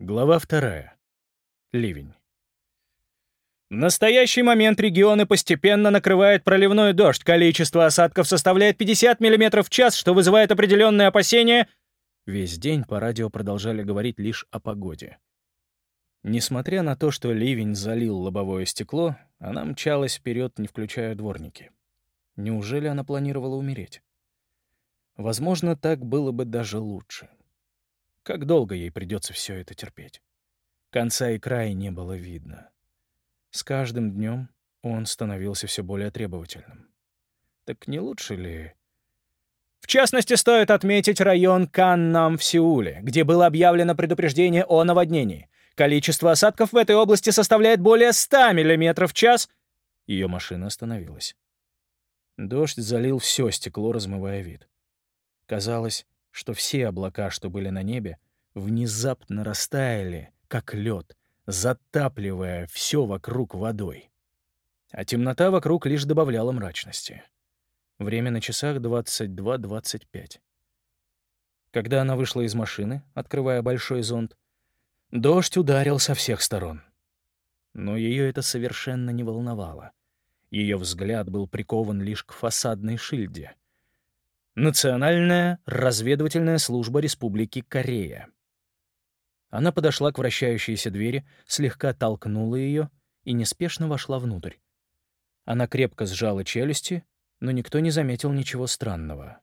Глава 2. Ливень. В настоящий момент регионы постепенно накрывает проливной дождь. Количество осадков составляет 50 мм в час, что вызывает определенные опасения. Весь день по радио продолжали говорить лишь о погоде. Несмотря на то, что ливень залил лобовое стекло, она мчалась вперед, не включая дворники. Неужели она планировала умереть? Возможно, так было бы даже лучше. Как долго ей придется все это терпеть? Конца и края не было видно. С каждым днем он становился все более требовательным. Так не лучше ли? В частности, стоит отметить район Каннам в Сеуле, где было объявлено предупреждение о наводнении. Количество осадков в этой области составляет более 100 мм в час. Ее машина остановилась. Дождь залил все стекло, размывая вид. Казалось, что все облака, что были на небе, внезапно растаяли, как лед, затапливая все вокруг водой. А темнота вокруг лишь добавляла мрачности. Время на часах 22:25. Когда она вышла из машины, открывая большой зонт, дождь ударил со всех сторон. Но ее это совершенно не волновало. Ее взгляд был прикован лишь к фасадной шильде. Национальная разведывательная служба Республики Корея. Она подошла к вращающейся двери, слегка толкнула ее и неспешно вошла внутрь. Она крепко сжала челюсти, но никто не заметил ничего странного.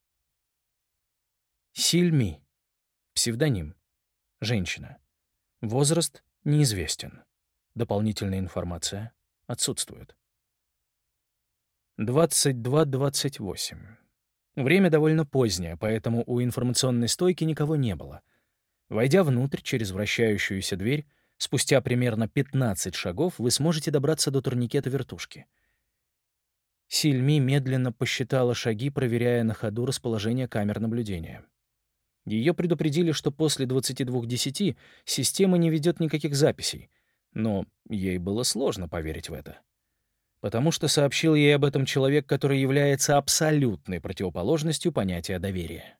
Сильми. Псевдоним. Женщина. Возраст неизвестен. Дополнительная информация отсутствует. 22:28. Время довольно позднее, поэтому у информационной стойки никого не было. Войдя внутрь через вращающуюся дверь, спустя примерно 15 шагов вы сможете добраться до турникета вертушки. Сильми медленно посчитала шаги, проверяя на ходу расположение камер наблюдения. Ее предупредили, что после 22:10 система не ведет никаких записей, но ей было сложно поверить в это. Потому что сообщил ей об этом человек, который является абсолютной противоположностью понятия доверия.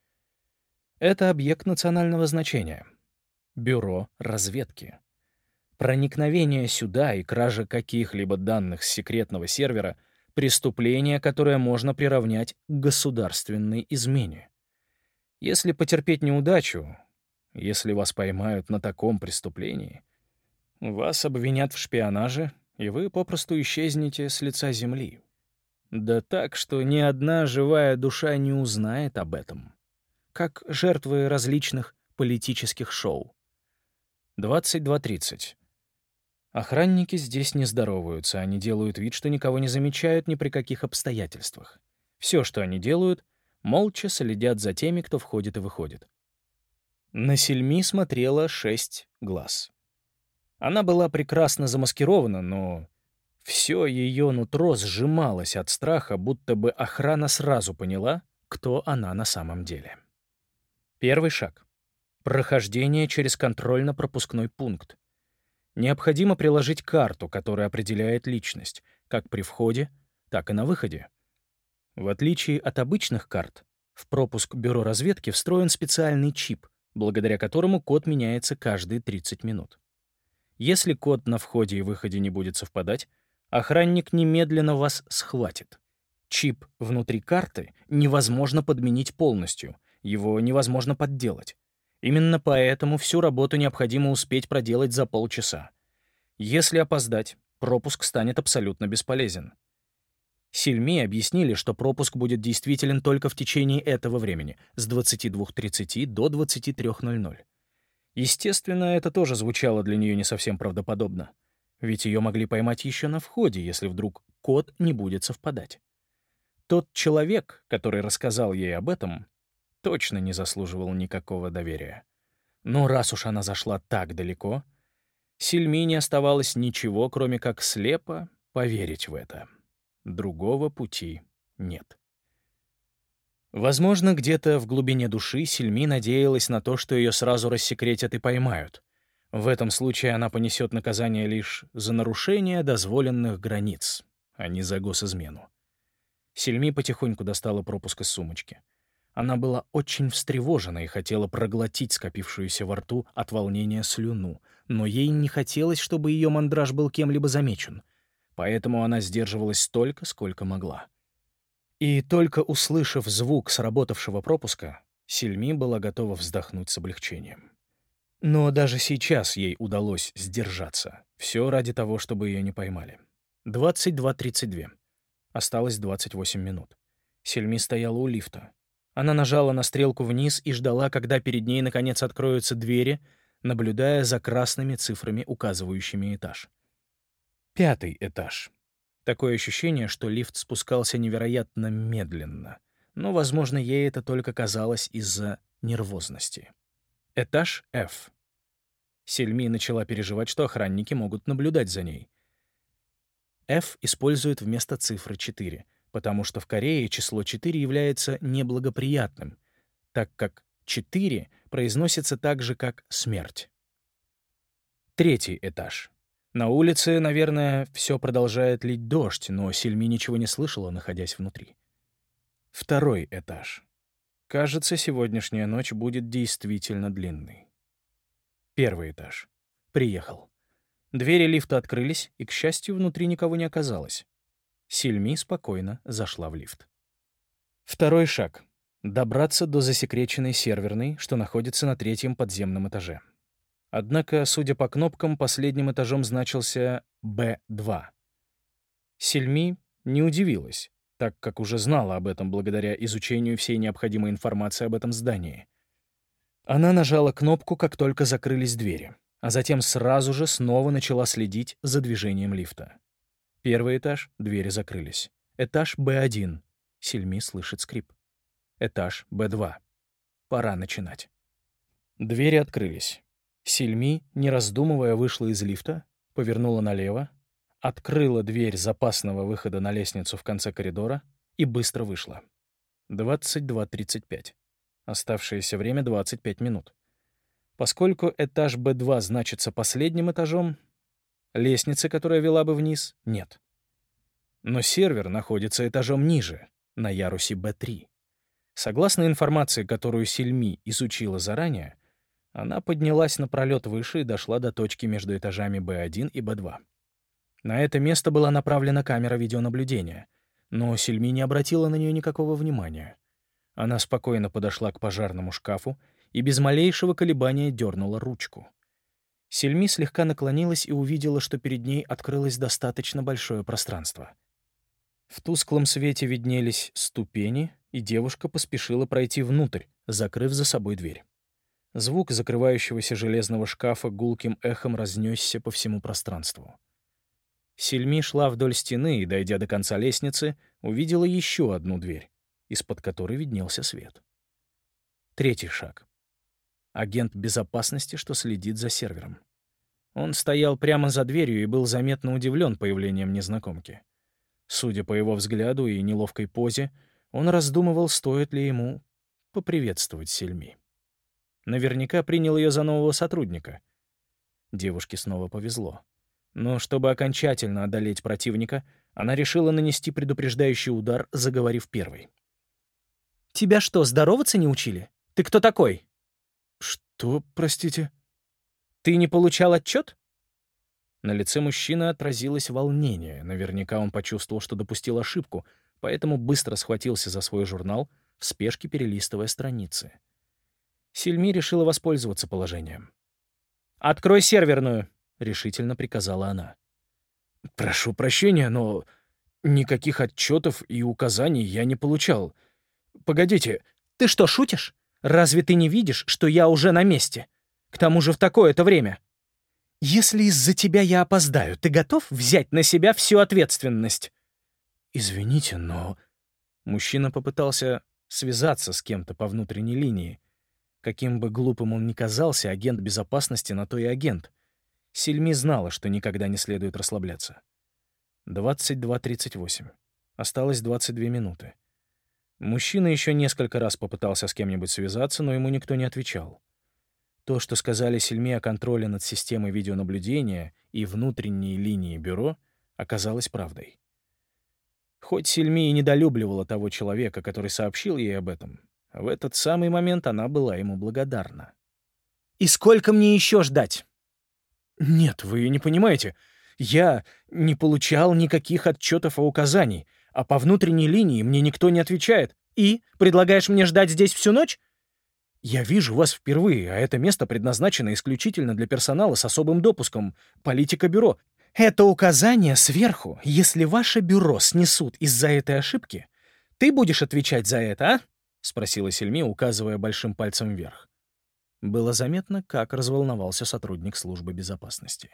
Это объект национального значения. Бюро разведки. Проникновение сюда и кража каких-либо данных с секретного сервера — преступление, которое можно приравнять к государственной измене. Если потерпеть неудачу, если вас поймают на таком преступлении, вас обвинят в шпионаже, и вы попросту исчезнете с лица земли. Да так, что ни одна живая душа не узнает об этом. Как жертвы различных политических шоу. 22:30. Охранники здесь не здороваются, они делают вид, что никого не замечают ни при каких обстоятельствах. Все, что они делают, молча следят за теми, кто входит и выходит. На Сильми смотрело 6 глаз. Она была прекрасно замаскирована, но все ее нутро сжималось от страха, будто бы охрана сразу поняла, кто она на самом деле. Первый шаг. Прохождение через контрольно-пропускной пункт. Необходимо приложить карту, которая определяет личность, как при входе, так и на выходе. В отличие от обычных карт, в пропуск бюро разведки встроен специальный чип, благодаря которому код меняется каждые 30 минут. Если код на входе и выходе не будет совпадать, охранник немедленно вас схватит. Чип внутри карты невозможно подменить полностью, его невозможно подделать. Именно поэтому всю работу необходимо успеть проделать за полчаса. Если опоздать, пропуск станет абсолютно бесполезен. Сильми объяснили, что пропуск будет действителен только в течение этого времени, с 22:30 до 23:00. Естественно, это тоже звучало для нее не совсем правдоподобно. Ведь ее могли поймать еще на входе, если вдруг код не будет совпадать. Тот человек, который рассказал ей об этом, точно не заслуживал никакого доверия. Но раз уж она зашла так далеко, Сильми не оставалось ничего, кроме как слепо поверить в это. Другого пути нет. Возможно, где-то в глубине души Сильми надеялась на то, что ее сразу рассекретят и поймают. В этом случае она понесет наказание лишь за нарушение дозволенных границ, а не за госизмену. Сильми потихоньку достала пропуск из сумочки. Она была очень встревожена и хотела проглотить скопившуюся во рту от волнения слюну, но ей не хотелось, чтобы ее мандраж был кем-либо замечен, поэтому она сдерживалась столько, сколько могла. И только услышав звук сработавшего пропуска, Сильми была готова вздохнуть с облегчением. Но даже сейчас ей удалось сдержаться. Все ради того, чтобы ее не поймали. 22:32. Осталось 28 минут. Сильми стояла у лифта. Она нажала на стрелку вниз и ждала, когда перед ней наконец откроются двери, наблюдая за красными цифрами, указывающими этаж. 5-й этаж. Такое ощущение, что лифт спускался невероятно медленно. Но, возможно, ей это только казалось из-за нервозности. Этаж F. Сильми начала переживать, что охранники могут наблюдать за ней. F используют вместо цифры 4, потому что в Корее число 4 является неблагоприятным, так как 4 произносится так же, как смерть. 3-й этаж. На улице, наверное, все продолжает лить дождь, но Сильми ничего не слышала, находясь внутри. 2-й этаж. Кажется, сегодняшняя ночь будет действительно длинной. 1-й этаж. Приехал. Двери лифта открылись, и, к счастью, внутри никого не оказалось. Сильми спокойно зашла в лифт. 2-й шаг. Добраться до засекреченной серверной, что находится на 3-м подземном этаже. Однако, судя по кнопкам, последним этажом значился Б2. Сильми не удивилась, так как уже знала об этом благодаря изучению всей необходимой информации об этом здании. Она нажала кнопку, как только закрылись двери, а затем сразу же снова начала следить за движением лифта. 1-й этаж, двери закрылись. Этаж Б1. Сильми слышит скрип. Этаж Б2. Пора начинать. Двери открылись. Сильми, не раздумывая, вышла из лифта, повернула налево, открыла дверь запасного выхода на лестницу в конце коридора и быстро вышла. 22:35. Оставшееся время — 25 минут. Поскольку этаж Б2 значится последним этажом, лестницы, которая вела бы вниз, нет. Но сервер находится этажом ниже, на ярусе Б3. Согласно информации, которую Сильми изучила заранее, она поднялась на пролет выше и дошла до точки между этажами Б1 и Б2. На это место была направлена камера видеонаблюдения, но Сильми не обратила на нее никакого внимания. Она спокойно подошла к пожарному шкафу и без малейшего колебания дернула ручку. Сильми слегка наклонилась и увидела, что перед ней открылось достаточно большое пространство. В тусклом свете виднелись ступени, и девушка поспешила пройти внутрь, закрыв за собой дверь. Звук закрывающегося железного шкафа гулким эхом разнесся по всему пространству. Сильми шла вдоль стены и, дойдя до конца лестницы, увидела еще одну дверь, из-под которой виднелся свет. 3-й шаг. Агент безопасности, что следит за сервером. Он стоял прямо за дверью и был заметно удивлен появлением незнакомки. Судя по его взгляду и неловкой позе, он раздумывал, стоит ли ему поприветствовать Сильми. Наверняка принял ее за нового сотрудника. Девушке снова повезло. Но чтобы окончательно одолеть противника, она решила нанести предупреждающий удар, заговорив первой. «Тебя что, здороваться не учили? Ты кто такой?» «Что, простите?» «Ты не получал отчет?» На лице мужчины отразилось волнение. Наверняка он почувствовал, что допустил ошибку, поэтому быстро схватился за свой журнал, в спешке перелистывая страницы. Сильми решила воспользоваться положением. «Открой серверную!» — решительно приказала она. «Прошу прощения, но никаких отчетов и указаний я не получал. Погодите, ты что, шутишь? Разве ты не видишь, что я уже на месте? К тому же в такое-то время. Если из-за тебя я опоздаю, ты готов взять на себя всю ответственность?» «Извините, но...» Мужчина попытался связаться с кем-то по внутренней линии. Каким бы глупым он ни казался, агент безопасности на то и агент. Сильми знала, что никогда не следует расслабляться. 22:38. Осталось 22 минуты. Мужчина еще несколько раз попытался с кем-нибудь связаться, но ему никто не отвечал. То, что сказали Сильми о контроле над системой видеонаблюдения и внутренней линии бюро, оказалось правдой. Хоть Сильми и недолюбливала того человека, который сообщил ей об этом, В этот самый момент она была ему благодарна. «И сколько мне еще ждать?» «Нет, вы не понимаете. Я не получал никаких отчетов и указаний, а по внутренней линии мне никто не отвечает. И? Предлагаешь мне ждать здесь всю ночь? Я вижу вас впервые, а это место предназначено исключительно для персонала с особым допуском. Политика бюро. Это указание сверху. Если ваше бюро снесут из-за этой ошибки, ты будешь отвечать за это, а?» — спросила Сельми, указывая большим пальцем вверх. Было заметно, как разволновался сотрудник службы безопасности.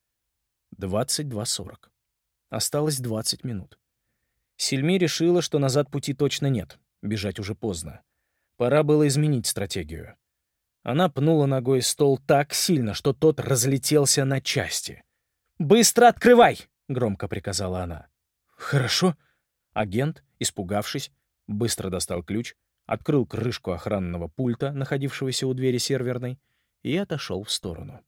22:40. Осталось 20 минут. Сельми решила, что назад пути точно нет, бежать уже поздно. Пора было изменить стратегию. Она пнула ногой стол так сильно, что тот разлетелся на части. «Быстро открывай!» — громко приказала она. «Хорошо». Агент, испугавшись, быстро достал ключ, открыл крышку охранного пульта, находившегося у двери серверной, и отошел в сторону.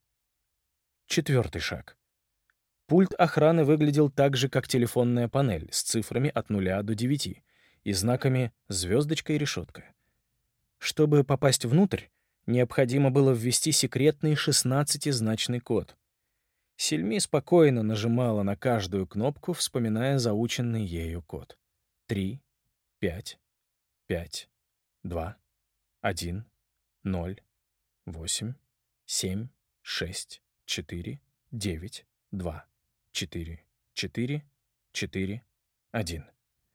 4-й шаг. Пульт охраны выглядел так же, как телефонная панель, с цифрами от 0 до 9 и знаками звездочка и решетка. Чтобы попасть внутрь, необходимо было ввести секретный 16-значный код. Сельми спокойно нажимала на каждую кнопку, вспоминая заученный ею код. 3, 5, 5, 2, 1, 0, 8, 7, 6, 4, 9, 2, 4, 4, 4, 1.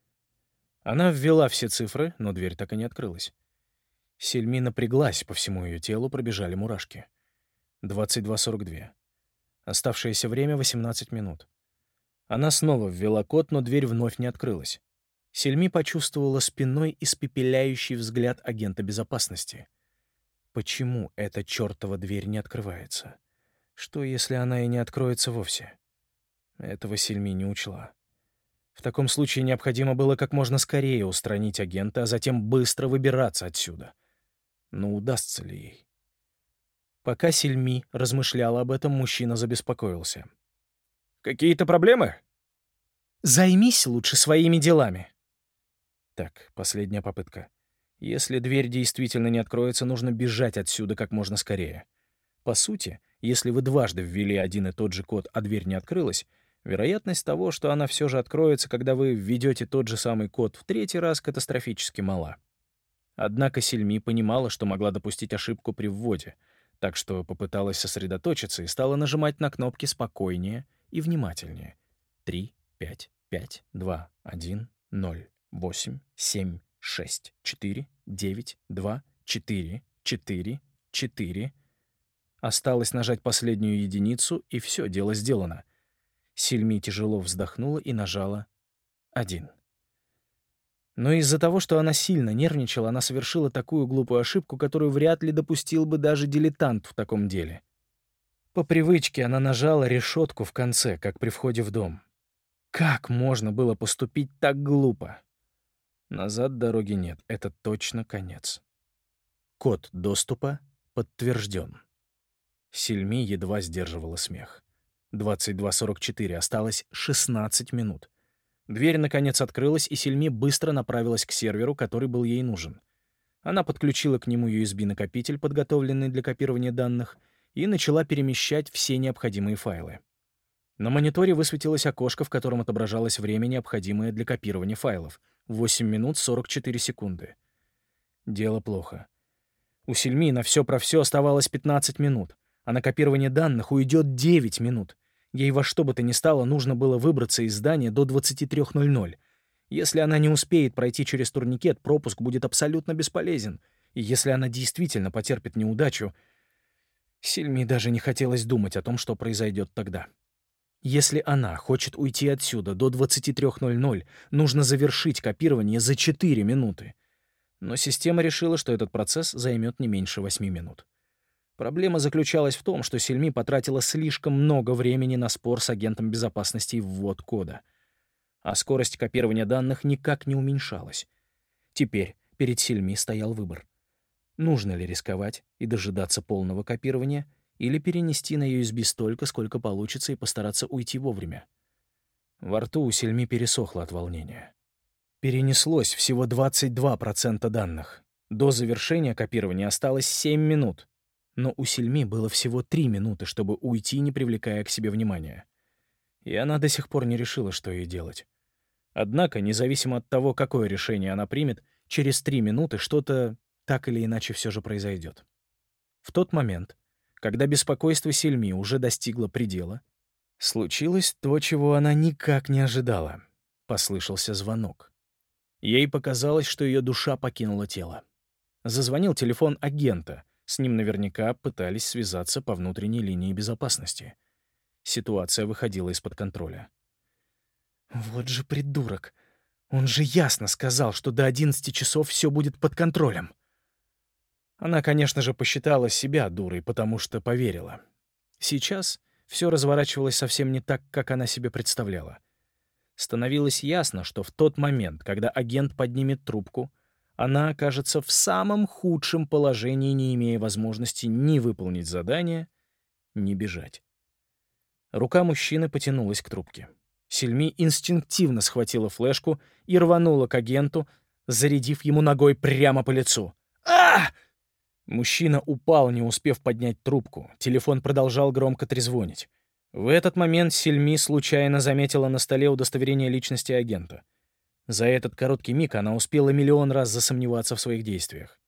Она ввела все цифры, но дверь так и не открылась. Сельми напряглась, по всему ее телу пробежали мурашки. 22:42. Оставшееся время — 18 минут. Она снова ввела код, но дверь вновь не открылась. Сельми почувствовала спиной испепеляющий взгляд агента безопасности. Почему эта чертова дверь не открывается? Что, если она и не откроется вовсе? Этого Сельми не учла. В таком случае необходимо было как можно скорее устранить агента, а затем быстро выбираться отсюда. Но удастся ли ей? Пока Сельми размышляла об этом, мужчина забеспокоился. «Какие-то проблемы?» «Займись лучше своими делами». Так, последняя попытка. Если дверь действительно не откроется, нужно бежать отсюда как можно скорее. По сути, если вы дважды ввели один и тот же код, а дверь не открылась, вероятность того, что она все же откроется, когда вы введете тот же самый код в 3-й раз, катастрофически мала. Однако Сельми понимала, что могла допустить ошибку при вводе, так что попыталась сосредоточиться и стала нажимать на кнопки спокойнее и внимательнее. 3, 5, 5, 2, 1, 0, 8, 7, 6, 4, 9, 2, 4, 4, 4. Осталось нажать последнюю единицу, и все, дело сделано. Сельми тяжело вздохнула и нажала 1. Но из-за того, что она сильно нервничала, она совершила такую глупую ошибку, которую вряд ли допустил бы даже дилетант в таком деле. По привычке она нажала решетку в конце, как при входе в дом. Как можно было поступить так глупо? Назад дороги нет, это точно конец. Код доступа подтвержден. Сельми едва сдерживала смех. 22:44, осталось 16 минут. Дверь, наконец, открылась, и Сельми быстро направилась к серверу, который был ей нужен. Она подключила к нему USB-накопитель, подготовленный для копирования данных, и начала перемещать все необходимые файлы. На мониторе высветилось окошко, в котором отображалось время, необходимое для копирования файлов — 8 минут 44 секунды. Дело плохо. У Сельми на все про все оставалось 15 минут, а на копирование данных уйдет 9 минут. Ей во что бы то ни стало нужно было выбраться из здания до 23:00. Если она не успеет пройти через турникет, пропуск будет абсолютно бесполезен. И если она действительно потерпит неудачу... Сельми даже не хотелось думать о том, что произойдет тогда. Если она хочет уйти отсюда до 23:00, нужно завершить копирование за 4 минуты. Но система решила, что этот процесс займет не меньше 8 минут. Проблема заключалась в том, что Сельми потратила слишком много времени на спор с агентом безопасности и ввод кода. А скорость копирования данных никак не уменьшалась. Теперь перед Сельми стоял выбор. Нужно ли рисковать и дожидаться полного копирования, или перенести на USB столько, сколько получится, и постараться уйти вовремя? Во рту у Сельми пересохло от волнения. Перенеслось всего 22% данных. До завершения копирования осталось 7 минут. Но у Сильми было всего 3 минуты, чтобы уйти, не привлекая к себе внимания. И она до сих пор не решила, что ей делать. Однако, независимо от того, какое решение она примет, через 3 минуты что-то так или иначе все же произойдет. В тот момент, когда беспокойство Сильми уже достигло предела, случилось то, чего она никак не ожидала. Послышался звонок. Ей показалось, что ее душа покинула тело. Зазвонил телефон агента. С ним наверняка пытались связаться по внутренней линии безопасности. Ситуация выходила из-под контроля. «Вот же придурок! Он же ясно сказал, что до 11 часов все будет под контролем!» Она, конечно же, посчитала себя дурой, потому что поверила. Сейчас все разворачивалось совсем не так, как она себе представляла. Становилось ясно, что в тот момент, когда агент поднимет трубку, она окажется в самом худшем положении, не имея возможности ни выполнить задание, ни бежать. Рука мужчины потянулась к трубке. Сильми инстинктивно схватила флешку и рванула к агенту, зарядив ему ногой прямо по лицу. «А!» Мужчина упал, не успев поднять трубку. Телефон продолжал громко трезвонить. В этот момент Сильми случайно заметила на столе удостоверение личности агента. За этот короткий миг она успела миллион раз засомневаться в своих действиях.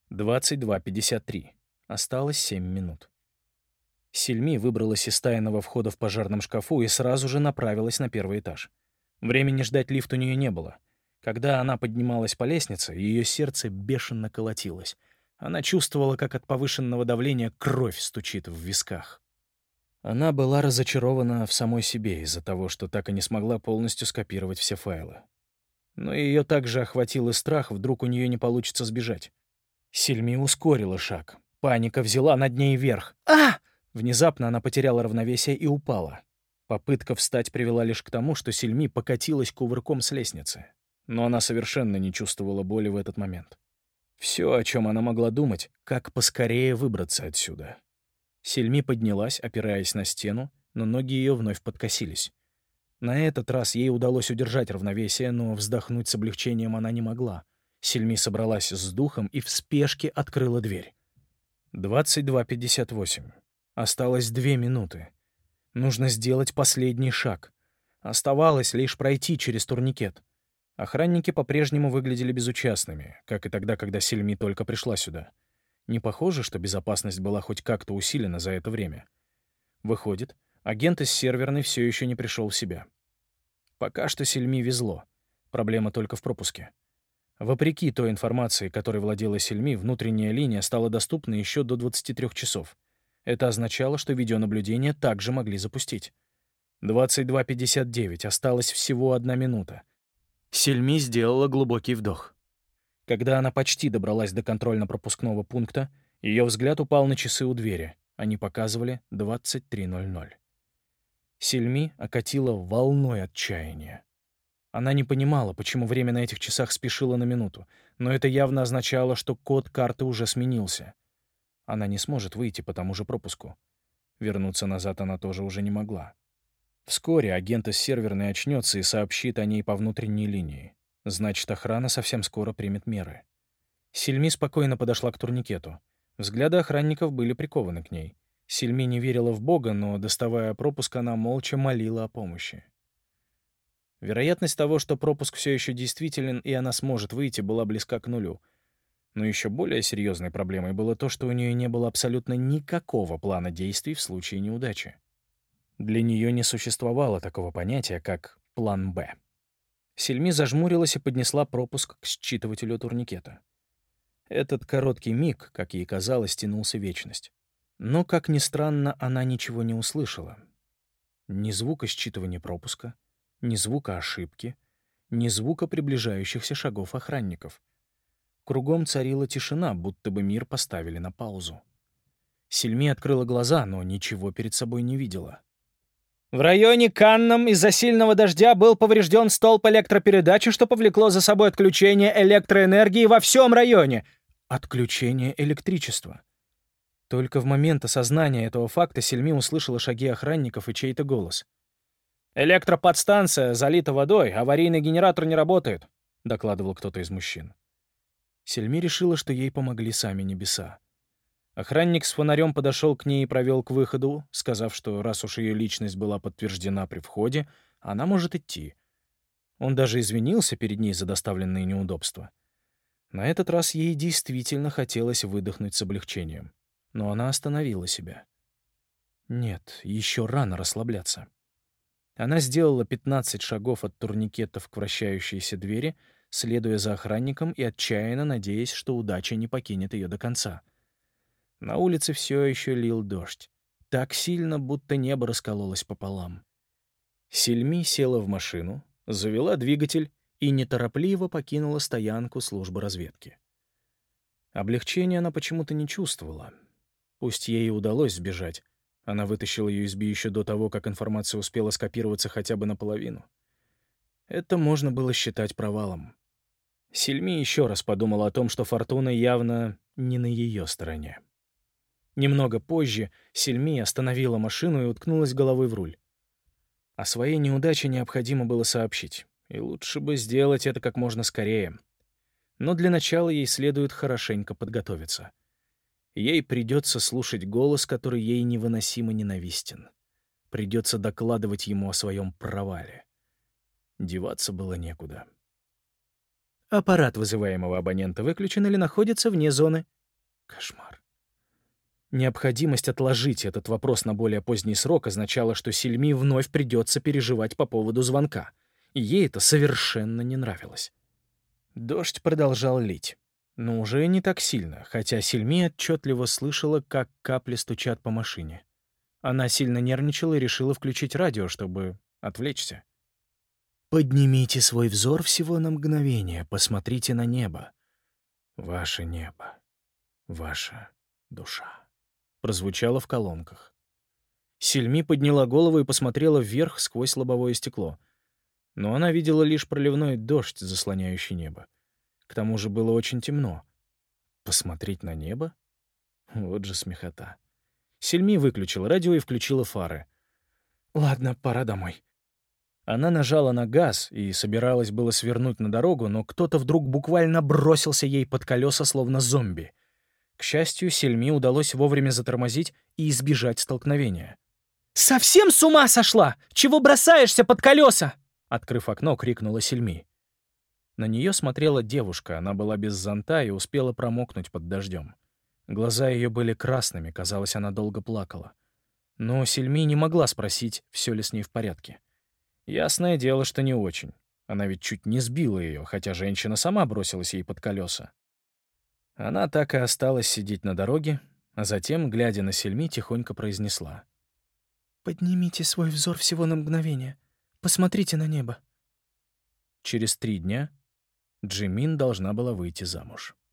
22:53. Осталось 7 минут. Сильми выбралась из тайного входа в пожарном шкафу и сразу же направилась на первый этаж. Времени ждать лифт у нее не было. Когда она поднималась по лестнице, ее сердце бешено колотилось. Она чувствовала, как от повышенного давления кровь стучит в висках. Она была разочарована в самой себе из-за того, что так и не смогла полностью скопировать все файлы. Но ее также охватил и страх, вдруг у нее не получится сбежать. Сильми ускорила шаг. Паника взяла над ней верх. «А!» Внезапно она потеряла равновесие и упала. Попытка встать привела лишь к тому, что Сильми покатилась кувырком с лестницы. Но она совершенно не чувствовала боли в этот момент. Все, о чем она могла думать, как поскорее выбраться отсюда. Сильми поднялась, опираясь на стену, но ноги ее вновь подкосились. На этот раз ей удалось удержать равновесие, но вздохнуть с облегчением она не могла. Сильми собралась с духом и в спешке открыла дверь. 22:58. Осталось 2 минуты. Нужно сделать последний шаг. Оставалось лишь пройти через турникет. Охранники по-прежнему выглядели безучастными, как и тогда, когда Сильми только пришла сюда. Не похоже, что безопасность была хоть как-то усилена за это время. Выходит, агент из серверной все еще не пришел в себя. Пока что Сильми везло. Проблема только в пропуске. Вопреки той информации, которой владела Сильми, внутренняя линия стала доступна еще до 23 часов. Это означало, что видеонаблюдение также могли запустить. 22:59. Осталась всего 1 минута. Сильми сделала глубокий вдох. Когда она почти добралась до контрольно-пропускного пункта, ее взгляд упал на часы у двери. Они показывали 23:00. Сильми окатила волной отчаяния. Она не понимала, почему время на этих часах спешило на минуту, но это явно означало, что код карты уже сменился. Она не сможет выйти по тому же пропуску. Вернуться назад она тоже уже не могла. Вскоре агент из серверной очнется и сообщит о ней по внутренней линии. Значит, охрана совсем скоро примет меры. Сильми спокойно подошла к турникету. Взгляды охранников были прикованы к ней. Сильми не верила в Бога, но, доставая пропуск, она молча молила о помощи. Вероятность того, что пропуск все еще действителен и она сможет выйти, была близка к нулю. Но еще более серьезной проблемой было то, что у нее не было абсолютно никакого плана действий в случае неудачи. Для нее не существовало такого понятия, как «план Б». Сильми зажмурилась и поднесла пропуск к считывателю турникета. Этот короткий миг, как ей казалось, тянулся вечность. Но, как ни странно, она ничего не услышала. Ни звука считывания пропуска, ни звука ошибки, ни звука приближающихся шагов охранников. Кругом царила тишина, будто бы мир поставили на паузу. Сильми открыла глаза, но ничего перед собой не видела. В районе Канном из-за сильного дождя был поврежден столб электропередачи, что повлекло за собой отключение электроэнергии во всем районе. Отключение электричества. Только в момент осознания этого факта Сильми услышала шаги охранников и чей-то голос. «Электроподстанция залита водой, аварийный генератор не работает», — докладывал кто-то из мужчин. Сельми решила, что ей помогли сами небеса. Охранник с фонарем подошел к ней и провел к выходу, сказав, что раз уж ее личность была подтверждена при входе, она может идти. Он даже извинился перед ней за доставленные неудобства. На этот раз ей действительно хотелось выдохнуть с облегчением. Но она остановила себя. Нет, еще рано расслабляться. Она сделала 15 шагов от турникетов к вращающейся двери, следуя за охранником и отчаянно надеясь, что удача не покинет ее до конца. На улице все еще лил дождь. Так сильно, будто небо раскололось пополам. Сельми села в машину, завела двигатель и неторопливо покинула стоянку службы разведки. Облегчения она почему-то не чувствовала. Пусть ей и удалось сбежать, она вытащила USB еще до того, как информация успела скопироваться хотя бы наполовину. Это можно было считать провалом. Сельми еще раз подумала о том, что фортуна явно не на ее стороне. Немного позже Сельми остановила машину и уткнулась головой в руль. О своей неудаче необходимо было сообщить, и лучше бы сделать это как можно скорее. Но для начала ей следует хорошенько подготовиться. Ей придется слушать голос, который ей невыносимо ненавистен. Придется докладывать ему о своем провале. Деваться было некуда. Аппарат вызываемого абонента выключен или находится вне зоны. Кошмар. Необходимость отложить этот вопрос на более поздний срок означала, что Сельми вновь придется переживать по поводу звонка. И ей это совершенно не нравилось. Дождь продолжал лить. Но уже не так сильно, хотя Сельми отчетливо слышала, как капли стучат по машине. Она сильно нервничала и решила включить радио, чтобы отвлечься. «Поднимите свой взор всего на мгновение, посмотрите на небо. Ваше небо, ваша душа», — прозвучало в колонках. Сельми подняла голову и посмотрела вверх сквозь лобовое стекло. Но она видела лишь проливной дождь, заслоняющий небо. К тому же было очень темно. Посмотреть на небо? Вот же смехота. Сельми выключила радио и включила фары. «Ладно, пора домой». Она нажала на газ и собиралась было свернуть на дорогу, но кто-то вдруг буквально бросился ей под колеса, словно зомби. К счастью, Сельми удалось вовремя затормозить и избежать столкновения. «Совсем с ума сошла? Чего бросаешься под колеса?» Открыв окно, крикнула Сельми. На нее смотрела девушка, она была без зонта и успела промокнуть под дождем. Глаза ее были красными, казалось, она долго плакала. Но Сельми не могла спросить, все ли с ней в порядке. Ясное дело, что не очень. Она ведь чуть не сбила ее, хотя женщина сама бросилась ей под колеса. Она так и осталась сидеть на дороге, а затем, глядя на Сельми, тихонько произнесла: «Поднимите свой взор всего на мгновение. Посмотрите на небо». Через 3 дня Джимин должна была выйти замуж.